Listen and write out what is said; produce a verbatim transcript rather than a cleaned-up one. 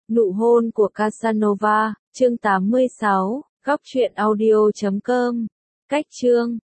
Nụ hôn của Casanova, chương tám mươi sáu, góc truyện audio chấm com. Cách chương